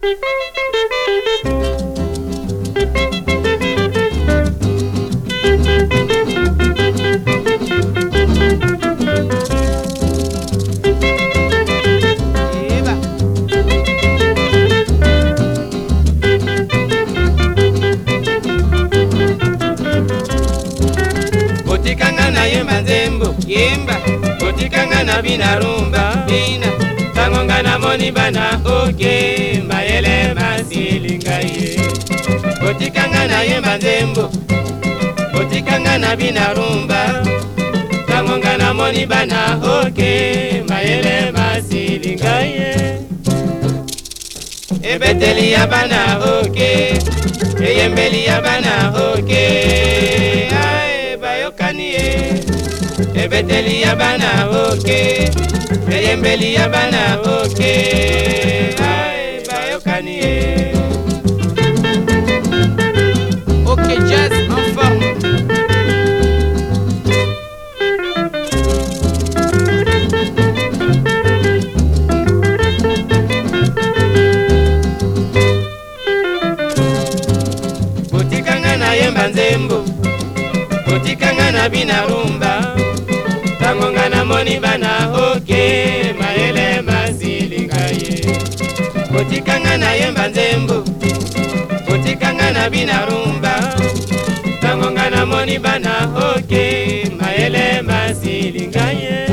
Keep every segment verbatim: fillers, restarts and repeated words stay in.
Botikanga na yemba nzembo yemba, botikanga na bina rumba bina, tangonga na moni bana oke mayele masilinga ye. Botikanga na yemba nzembo, botikanga na bina rumba, tangonga na moni bana oke mayele masilinga ye. Ebeteli ya bana oke, eyembeli ya bana oke, ae bayokani ye. Ebeteli ya bana oke, eyembeli ya bana oke, ae bayokani ye. Ok Jazz en forme. Botikanga na yemba nzembo, botikanga na bina rumba, tangonga na moni bana oke mayele masilinga ye. Botikanga na yemba nzembo, botikanga na bina rumba, tangonga na moni bana oke mayele masilinga ye.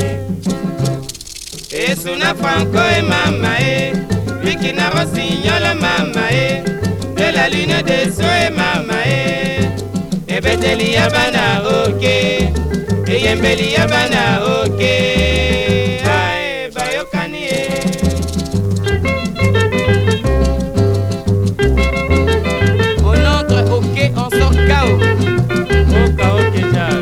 Esuna Franco e mama e, Vicky na Rossignol mama e, de la lune de soe mama e. Ebeteli ya bana oke, eyembeli ya bana oke, ae bayokani e. On entre ok, on sort K O. Oka oke jazz.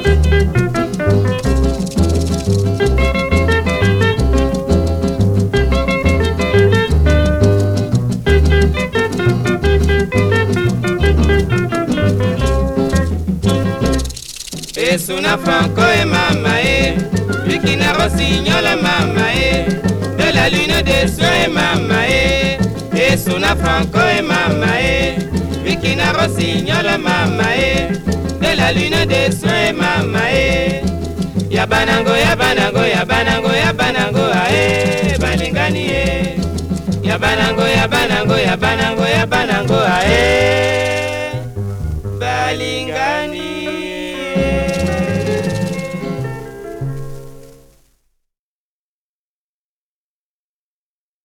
Esuna Franco e mama e, Vicky na Rossignol mama e, de la lune de soe mama e. Esuna Franco e mama e, Vicky na Rossignol mama e, de la lune de soe mama e. Yabanango yabanango yabanango yabanango ae balingani e. Yabanango yabanango yabanango